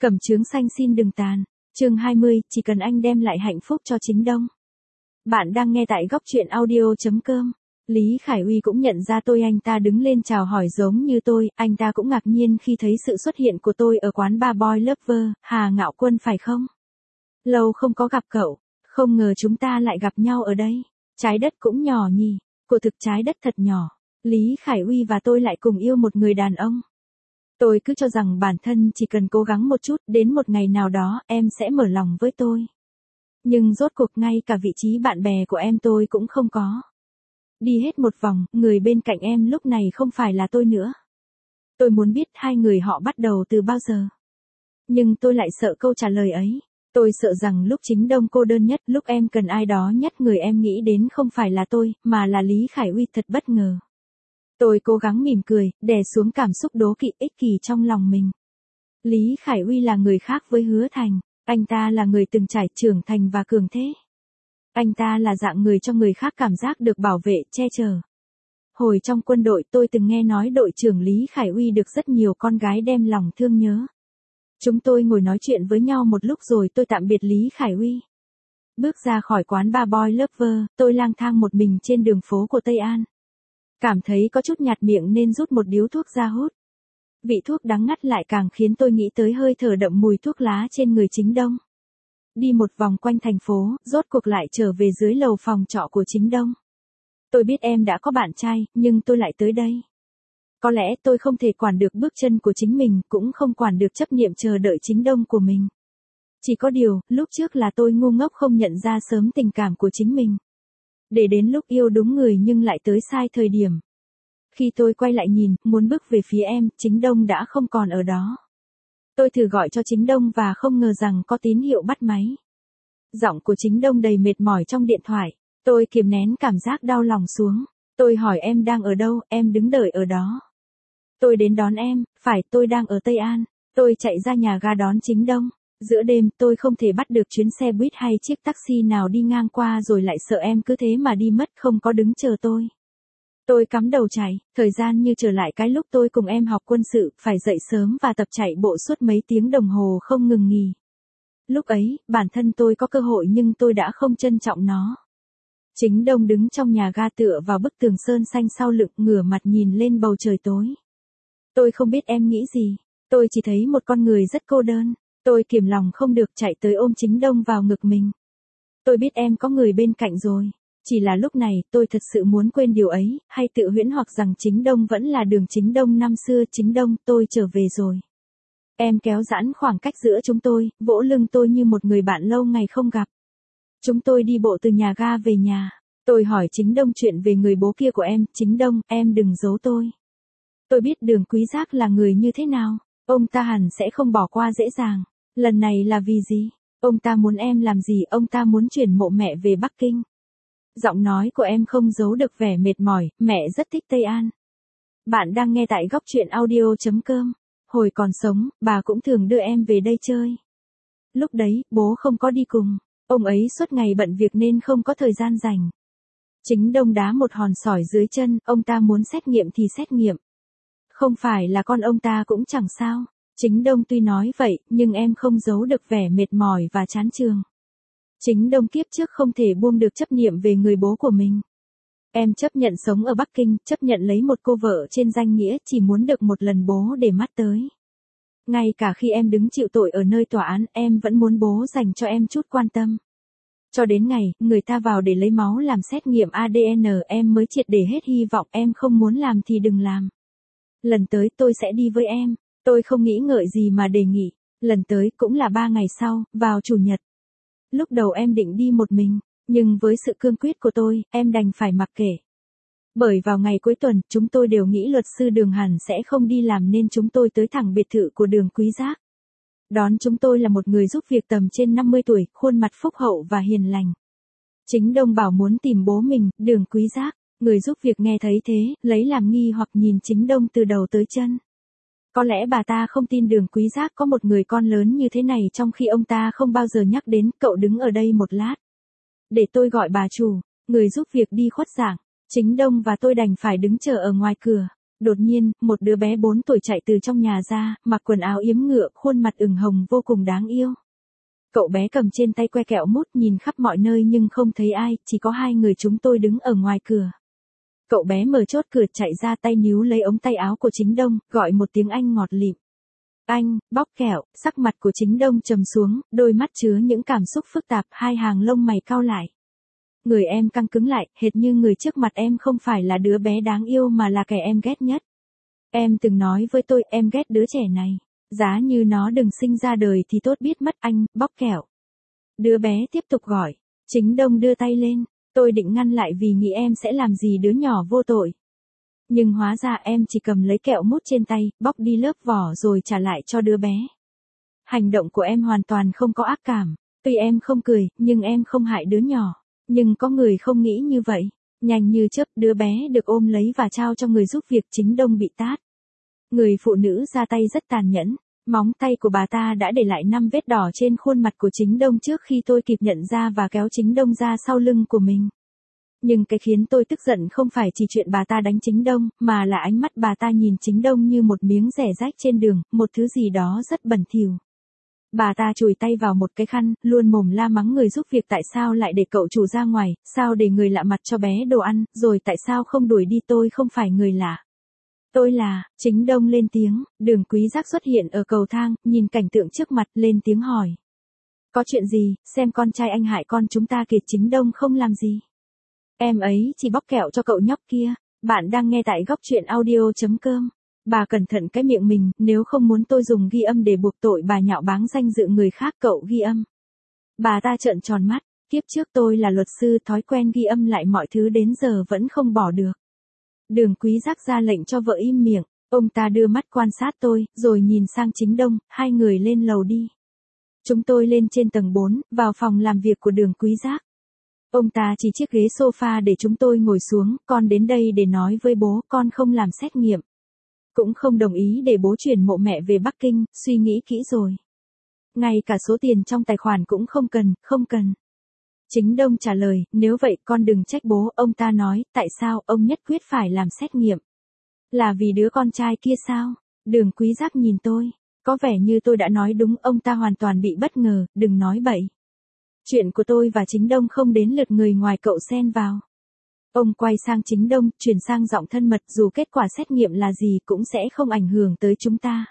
Cẩm chướng xanh xin đừng tàn. Chương 20, chỉ cần anh đem lại hạnh phúc cho Chính Đông. Bạn đang nghe tại góc truyện audio.com. Lý Khải Uy cũng nhận ra tôi, anh ta đứng lên chào hỏi giống như tôi, anh ta cũng ngạc nhiên khi thấy sự xuất hiện của tôi ở quán bar Boy Lover. Hà Ngạo Quân phải không? Lâu không có gặp cậu, không ngờ chúng ta lại gặp nhau ở đây. Trái đất cũng nhỏ nhỉ, của thực trái đất thật nhỏ. Lý Khải Uy và tôi lại cùng yêu một người đàn ông. Tôi cứ cho rằng bản thân chỉ cần cố gắng một chút, đến một ngày nào đó em sẽ mở lòng với tôi. Nhưng rốt cuộc ngay cả vị trí bạn bè của em tôi cũng không có. Đi hết một vòng, người bên cạnh em lúc này không phải là tôi nữa. Tôi muốn biết hai người họ bắt đầu từ bao giờ. Nhưng tôi lại sợ câu trả lời ấy. Tôi sợ rằng lúc Chính Đông cô đơn nhất, lúc em cần ai đó nhất, người em nghĩ đến không phải là tôi, mà là Lý Khải Uy. Thật bất ngờ. Tôi cố gắng mỉm cười, đè xuống cảm xúc đố kỵ ích kỷ trong lòng mình. Lý Khải Uy là người khác với Hứa Thành. Anh ta là người từng trải, trưởng thành và cường thế. Anh ta là dạng người cho người khác cảm giác được bảo vệ, che chở. Hồi trong quân đội tôi từng nghe nói đội trưởng Lý Khải Uy được rất nhiều con gái đem lòng thương nhớ. Chúng tôi ngồi nói chuyện với nhau một lúc rồi tôi tạm biệt Lý Khải Uy. Bước ra khỏi quán bar Boy Lover, tôi lang thang một mình trên đường phố của Tây An. Cảm thấy có chút nhạt miệng nên rút một điếu thuốc ra hút. Vị thuốc đắng ngắt lại càng khiến tôi nghĩ tới hơi thở đậm mùi thuốc lá trên người Chính Đông. Đi một vòng quanh thành phố, rốt cuộc lại trở về dưới lầu phòng trọ của Chính Đông. Tôi biết em đã có bạn trai, nhưng tôi lại tới đây. Có lẽ tôi không thể quản được bước chân của chính mình, cũng không quản được chấp niệm chờ đợi Chính Đông của mình. Chỉ có điều, lúc trước là tôi ngu ngốc không nhận ra sớm tình cảm của chính mình. Để đến lúc yêu đúng người nhưng lại tới sai thời điểm. Khi tôi quay lại nhìn, muốn bước về phía em, Chính Đông đã không còn ở đó. Tôi thử gọi cho Chính Đông và không ngờ rằng có tín hiệu bắt máy. Giọng của Chính Đông đầy mệt mỏi trong điện thoại. Tôi kiềm nén cảm giác đau lòng xuống. Tôi hỏi em đang ở đâu, em đứng đợi ở đó. Tôi đến đón em, phải, tôi đang ở Tây An. Tôi chạy ra nhà ga đón Chính Đông. Giữa đêm tôi không thể bắt được chuyến xe buýt hay chiếc taxi nào đi ngang qua, rồi lại sợ em cứ thế mà đi mất, không có đứng chờ tôi. Tôi cắm đầu chạy, thời gian như trở lại cái lúc tôi cùng em học quân sự, phải dậy sớm và tập chạy bộ suốt mấy tiếng đồng hồ không ngừng nghỉ. Lúc ấy, bản thân tôi có cơ hội nhưng tôi đã không trân trọng nó. Chính Đông đứng trong nhà ga tựa vào bức tường sơn xanh sau lưng, ngửa mặt nhìn lên bầu trời tối. Tôi không biết em nghĩ gì, tôi chỉ thấy một con người rất cô đơn. Tôi kiềm lòng không được chạy tới ôm Chính Đông vào ngực mình. Tôi biết em có người bên cạnh rồi. Chỉ là lúc này tôi thật sự muốn quên điều ấy, hay tự huyễn hoặc rằng Chính Đông vẫn là đường Chính Đông năm xưa. Chính Đông, tôi trở về rồi. Em kéo giãn khoảng cách giữa chúng tôi, vỗ lưng tôi như một người bạn lâu ngày không gặp. Chúng tôi đi bộ từ nhà ga về nhà. Tôi hỏi Chính Đông chuyện về người bố kia của em. Chính Đông, em đừng giấu tôi. Tôi biết Đường Quý Giác là người như thế nào. Ông ta hẳn sẽ không bỏ qua dễ dàng. Lần này là vì gì? Ông ta muốn em làm gì? Ông ta muốn chuyển mộ mẹ về Bắc Kinh. Giọng nói của em không giấu được vẻ mệt mỏi, mẹ rất thích Tây An. Bạn đang nghe tại góc truyện audio.com. Hồi còn sống, bà cũng thường đưa em về đây chơi. Lúc đấy, bố không có đi cùng. Ông ấy suốt ngày bận việc nên không có thời gian rảnh. Chính Đông đá một hòn sỏi dưới chân, ông ta muốn xét nghiệm thì xét nghiệm. Không phải là con ông ta cũng chẳng sao. Chính Đông tuy nói vậy, nhưng em không giấu được vẻ mệt mỏi và chán chường. Chính Đông kiếp trước không thể buông được chấp niệm về người bố của mình. Em chấp nhận sống ở Bắc Kinh, chấp nhận lấy một cô vợ trên danh nghĩa, chỉ muốn được một lần bố để mắt tới. Ngay cả khi em đứng chịu tội ở nơi tòa án, em vẫn muốn bố dành cho em chút quan tâm. Cho đến ngày, người ta vào để lấy máu làm xét nghiệm ADN, em mới triệt để hết hy vọng. Em không muốn làm thì đừng làm. Lần tới tôi sẽ đi với em. Tôi không nghĩ ngợi gì mà đề nghị. Lần tới cũng là 3 ngày sau, vào Chủ nhật. Lúc đầu em định đi một mình, nhưng với sự cương quyết của tôi, em đành phải mặc kệ. Bởi vào ngày cuối tuần, chúng tôi đều nghĩ luật sư Đường hẳn sẽ không đi làm nên chúng tôi tới thẳng biệt thự của Đường Quý Giác. Đón chúng tôi là một người giúp việc tầm trên 50 tuổi, khuôn mặt phúc hậu và hiền lành. Chính Đông bảo muốn tìm bố mình, Đường Quý Giác. Người giúp việc nghe thấy thế, lấy làm nghi hoặc nhìn Chính Đông từ đầu tới chân. Có lẽ bà ta không tin Đường Quý Giác có một người con lớn như thế này, trong khi ông ta không bao giờ nhắc đến. Cậu đứng ở đây một lát. Để tôi gọi bà chủ. Người giúp việc đi khuất dạng. Chính Đông và tôi đành phải đứng chờ ở ngoài cửa. Đột nhiên, một đứa bé 4 tuổi chạy từ trong nhà ra, mặc quần áo yếm ngựa, khuôn mặt ửng hồng vô cùng đáng yêu. Cậu bé cầm trên tay que kẹo mút nhìn khắp mọi nơi nhưng không thấy ai, chỉ có 2 người chúng tôi đứng ở ngoài cửa. Cậu bé mở chốt cửa chạy ra tay níu lấy ống tay áo của Chính Đông, gọi một tiếng Anh ngọt lịm. Anh, bóc kẹo, sắc mặt của Chính Đông trầm xuống, đôi mắt chứa những cảm xúc phức tạp, 2 hàng lông mày cau lại. Người em căng cứng lại, hệt như người trước mặt em không phải là đứa bé đáng yêu mà là kẻ em ghét nhất. Em từng nói với tôi, em ghét đứa trẻ này. Giá như nó đừng sinh ra đời thì tốt biết mất anh, bóc kẹo. Đứa bé tiếp tục gọi. Chính Đông đưa tay lên. Tôi định ngăn lại vì nghĩ em sẽ làm gì đứa nhỏ vô tội. Nhưng hóa ra em chỉ cầm lấy kẹo mút trên tay, bóc đi lớp vỏ rồi trả lại cho đứa bé. Hành động của em hoàn toàn không có ác cảm. Tuy em không cười, nhưng em không hại đứa nhỏ. Nhưng có người không nghĩ như vậy. Nhanh như chớp, đứa bé được ôm lấy và trao cho người giúp việc. Chính Đông bị tát. Người phụ nữ ra tay rất tàn nhẫn. Móng tay của bà ta đã để lại 5 vết đỏ trên khuôn mặt của Chính Đông trước khi tôi kịp nhận ra và kéo Chính Đông ra sau lưng của mình. Nhưng cái khiến tôi tức giận không phải chỉ chuyện bà ta đánh Chính Đông, mà là ánh mắt bà ta nhìn Chính Đông như một miếng rẻ rách trên đường, một thứ gì đó rất bẩn thỉu. Bà ta chùi tay vào một cái khăn, luôn mồm la mắng người giúp việc tại sao lại để cậu chủ ra ngoài, sao để người lạ mặt cho bé đồ ăn, rồi tại sao không đuổi đi, tôi không phải người lạ. Tôi là, Chính Đông lên tiếng. Đường Quý Giác xuất hiện ở cầu thang, nhìn cảnh tượng trước mặt, lên tiếng hỏi. Có chuyện gì, xem con trai anh hại con chúng ta kìa. Chính Đông không làm gì. Em ấy chỉ bóc kẹo cho cậu nhóc kia. Bạn đang nghe tại góc truyện audio.com. Bà cẩn thận cái miệng mình, nếu không muốn tôi dùng ghi âm để buộc tội bà nhạo báng danh dự người khác, cậu ghi âm. Bà ta trợn tròn mắt, kiếp trước tôi là luật sư, thói quen ghi âm lại mọi thứ đến giờ vẫn không bỏ được. Đường Quý Giác ra lệnh cho vợ im miệng, ông ta đưa mắt quan sát tôi, rồi nhìn sang Chính Đông, 2 người lên lầu đi. Chúng tôi lên trên tầng 4, vào phòng làm việc của Đường Quý Giác. Ông ta chỉ chiếc ghế sofa để chúng tôi ngồi xuống, con đến đây để nói với bố, con không làm xét nghiệm. Cũng không đồng ý để bố chuyển mộ mẹ về Bắc Kinh, suy nghĩ kỹ rồi. Ngay cả số tiền trong tài khoản cũng không cần. Chính Đông trả lời, nếu vậy con đừng trách bố. Ông ta nói, tại sao ông nhất quyết phải làm xét nghiệm? Là vì đứa con trai kia sao? Đường Quý Giác nhìn tôi. Có vẻ như tôi đã nói đúng, ông ta hoàn toàn bị bất ngờ, đừng nói bậy. Chuyện của tôi và Chính Đông không đến lượt người ngoài cậu xen vào. Ông quay sang Chính Đông, chuyển sang giọng thân mật, dù kết quả xét nghiệm là gì cũng sẽ không ảnh hưởng tới chúng ta.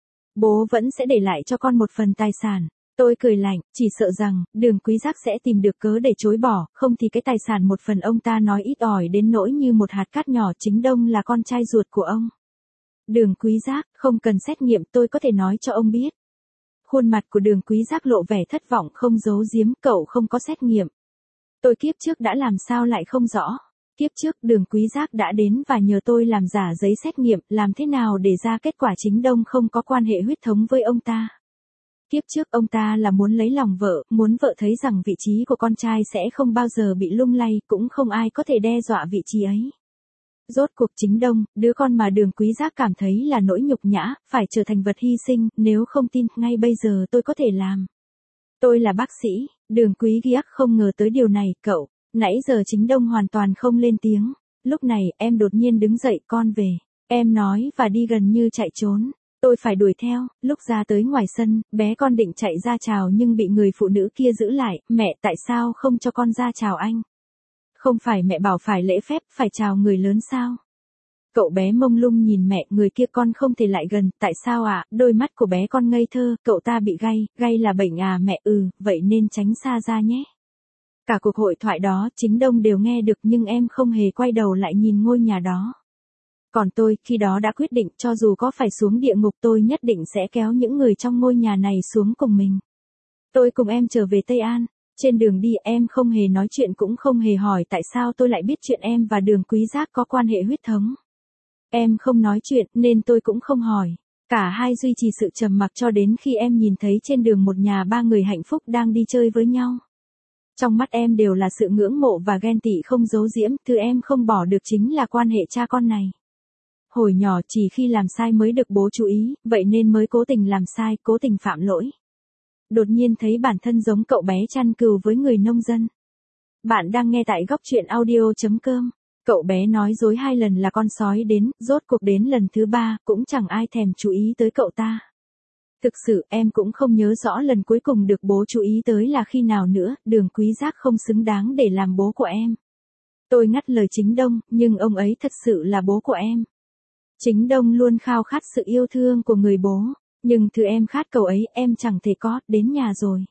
Bố vẫn sẽ để lại cho con một phần tài sản. Tôi cười lạnh, chỉ sợ rằng, Đường Quý Giác sẽ tìm được cớ để chối bỏ, không thì cái tài sản một phần ông ta nói ít ỏi đến nỗi như một hạt cát nhỏ. Chính Đông là con trai ruột của ông. Đường Quý Giác, không cần xét nghiệm, tôi có thể nói cho ông biết. Khuôn mặt của Đường Quý Giác lộ vẻ thất vọng không giấu giếm, cậu không có xét nghiệm. Tôi kiếp trước đã làm sao lại không rõ. Kiếp trước Đường Quý Giác đã đến và nhờ tôi làm giả giấy xét nghiệm, làm thế nào để ra kết quả Chính Đông không có quan hệ huyết thống với ông ta. Kiếp trước ông ta là muốn lấy lòng vợ, muốn vợ thấy rằng vị trí của con trai sẽ không bao giờ bị lung lay, cũng không ai có thể đe dọa vị trí ấy. Rốt cuộc Chính Đông, đứa con mà Đường Quý Giác cảm thấy là nỗi nhục nhã, phải trở thành vật hy sinh, nếu không tin, ngay bây giờ tôi có thể làm. Tôi là bác sĩ. Đường Quý Giác không ngờ tới điều này, cậu. Nãy giờ Chính Đông hoàn toàn không lên tiếng. Lúc này, em đột nhiên đứng dậy, con về. Em nói và đi gần như chạy trốn. Tôi phải đuổi theo. Lúc ra tới ngoài sân, bé con định chạy ra chào nhưng bị người phụ nữ kia giữ lại. Mẹ, tại sao không cho con ra chào anh? Không phải mẹ bảo phải lễ phép, phải chào người lớn sao? Cậu bé mông lung nhìn mẹ, người kia con không thể lại gần, tại sao ạ? Đôi mắt của bé con ngây thơ, cậu ta bị gay là bệnh à mẹ? Vậy nên tránh xa ra nhé. Cả cuộc hội thoại đó, Chính Đông đều nghe được nhưng em không hề quay đầu lại nhìn ngôi nhà đó. Còn tôi, khi đó đã quyết định cho dù có phải xuống địa ngục tôi nhất định sẽ kéo những người trong ngôi nhà này xuống cùng mình. Tôi cùng em trở về Tây An. Trên đường đi em không hề nói chuyện cũng không hề hỏi tại sao tôi lại biết chuyện em và Đường Quý Giác có quan hệ huyết thống. Em không nói chuyện nên tôi cũng không hỏi. Cả hai duy trì sự trầm mặc cho đến khi em nhìn thấy trên đường một nhà 3 người hạnh phúc đang đi chơi với nhau. Trong mắt em đều là sự ngưỡng mộ và ghen tị không giấu giếm, thứ em không bỏ được chính là quan hệ cha con này. Hồi nhỏ chỉ khi làm sai mới được bố chú ý, vậy nên mới cố tình làm sai, cố tình phạm lỗi. Đột nhiên thấy bản thân giống cậu bé chăn cừu với người nông dân. Bạn đang nghe tại góc truyện audio.com. Cậu bé nói dối 2 lần là con sói đến, rốt cuộc đến lần thứ 3, cũng chẳng ai thèm chú ý tới cậu ta. Thực sự em cũng không nhớ rõ lần cuối cùng được bố chú ý tới là khi nào nữa, Đường Quý Giác không xứng đáng để làm bố của em. Tôi ngắt lời Chính Đông, nhưng ông ấy thật sự là bố của em. Chính Đông luôn khao khát sự yêu thương của người bố, nhưng thứ em khát cầu ấy em chẳng thể có, đến nhà rồi.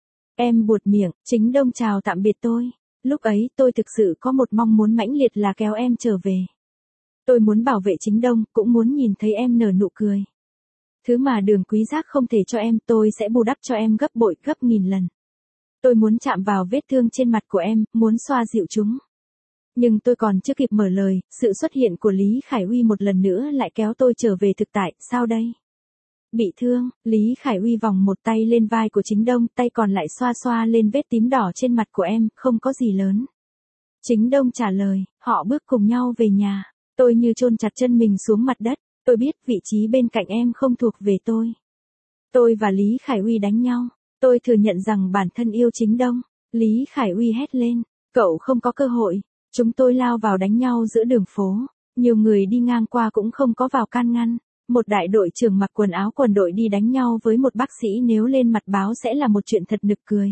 Em buột miệng, Chính Đông chào tạm biệt tôi. Lúc ấy tôi thực sự có một mong muốn mãnh liệt là kéo em trở về. Tôi muốn bảo vệ Chính Đông, cũng muốn nhìn thấy em nở nụ cười. Thứ mà Đường Quý Giác không thể cho em, tôi sẽ bù đắp cho em gấp bội, gấp nghìn lần. Tôi muốn chạm vào vết thương trên mặt của em, muốn xoa dịu chúng. Nhưng tôi còn chưa kịp mở lời, sự xuất hiện của Lý Khải Uy một lần nữa lại kéo tôi trở về thực tại, sao đây? Bị thương, Lý Khải Uy vòng một tay lên vai của Chính Đông, tay còn lại xoa xoa lên vết tím đỏ trên mặt của em, không có gì lớn. Chính Đông trả lời, họ bước cùng nhau về nhà. Tôi như chôn chặt chân mình xuống mặt đất, tôi biết vị trí bên cạnh em không thuộc về tôi. Tôi và Lý Khải Uy đánh nhau, tôi thừa nhận rằng bản thân yêu Chính Đông. Lý Khải Uy hét lên, cậu không có cơ hội. Chúng tôi lao vào đánh nhau giữa đường phố, nhiều người đi ngang qua cũng không có vào can ngăn. Một đại đội trưởng mặc quần áo quân đội đi đánh nhau với một bác sĩ nếu lên mặt báo sẽ là một chuyện thật nực cười.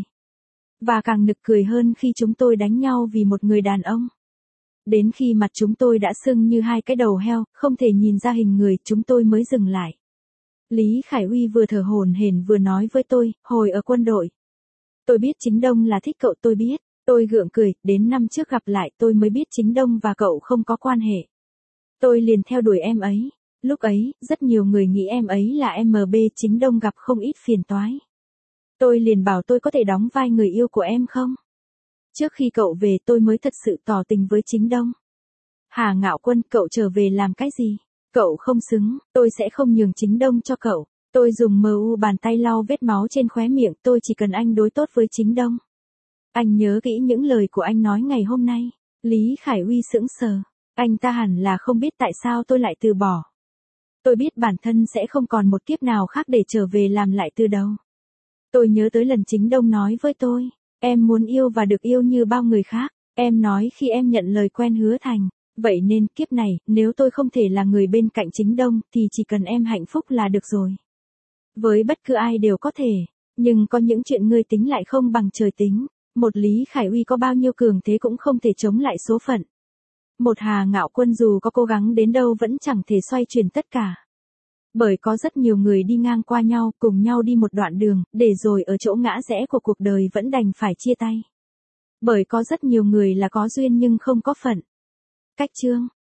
Và càng nực cười hơn khi chúng tôi đánh nhau vì một người đàn ông. Đến khi mặt chúng tôi đã sưng như 2 cái đầu heo, không thể nhìn ra hình người, chúng tôi mới dừng lại. Lý Khải Uy vừa thở hổn hển vừa nói với tôi, hồi ở quân đội. Tôi biết Chính Đông là thích cậu, tôi biết. Tôi gượng cười, đến năm trước gặp lại tôi mới biết Chính Đông và cậu không có quan hệ. Tôi liền theo đuổi em ấy. Lúc ấy, rất nhiều người nghĩ em ấy là MB, Chính Đông gặp không ít phiền toái. Tôi liền bảo tôi có thể đóng vai người yêu của em không? Trước khi cậu về tôi mới thật sự tỏ tình với Chính Đông. Hà Ngạo Quân, cậu trở về làm cái gì? Cậu không xứng, tôi sẽ không nhường Chính Đông cho cậu. Tôi dùng bàn tay lau vết máu trên khóe miệng, tôi chỉ cần anh đối tốt với Chính Đông. Anh nhớ kỹ những lời của anh nói ngày hôm nay. Lý Khải Uy sững sờ. Anh ta hẳn là không biết tại sao tôi lại từ bỏ. Tôi biết bản thân sẽ không còn một kiếp nào khác để trở về làm lại từ đầu. Tôi nhớ tới lần Chính Đông nói với tôi, em muốn yêu và được yêu như bao người khác. Em nói khi em nhận lời quen hứa thành. Vậy nên kiếp này, nếu tôi không thể là người bên cạnh Chính Đông thì chỉ cần em hạnh phúc là được rồi. Với bất cứ ai đều có thể. Nhưng có những chuyện ngươi tính lại không bằng trời tính. Một Lý Khải Uy có bao nhiêu cường thế cũng không thể chống lại số phận. Một Hà Ngạo Quân dù có cố gắng đến đâu vẫn chẳng thể xoay chuyển tất cả. Bởi có rất nhiều người đi ngang qua nhau, cùng nhau đi một đoạn đường, để rồi ở chỗ ngã rẽ của cuộc đời vẫn đành phải chia tay. Bởi có rất nhiều người là có duyên nhưng không có phận. Cách chương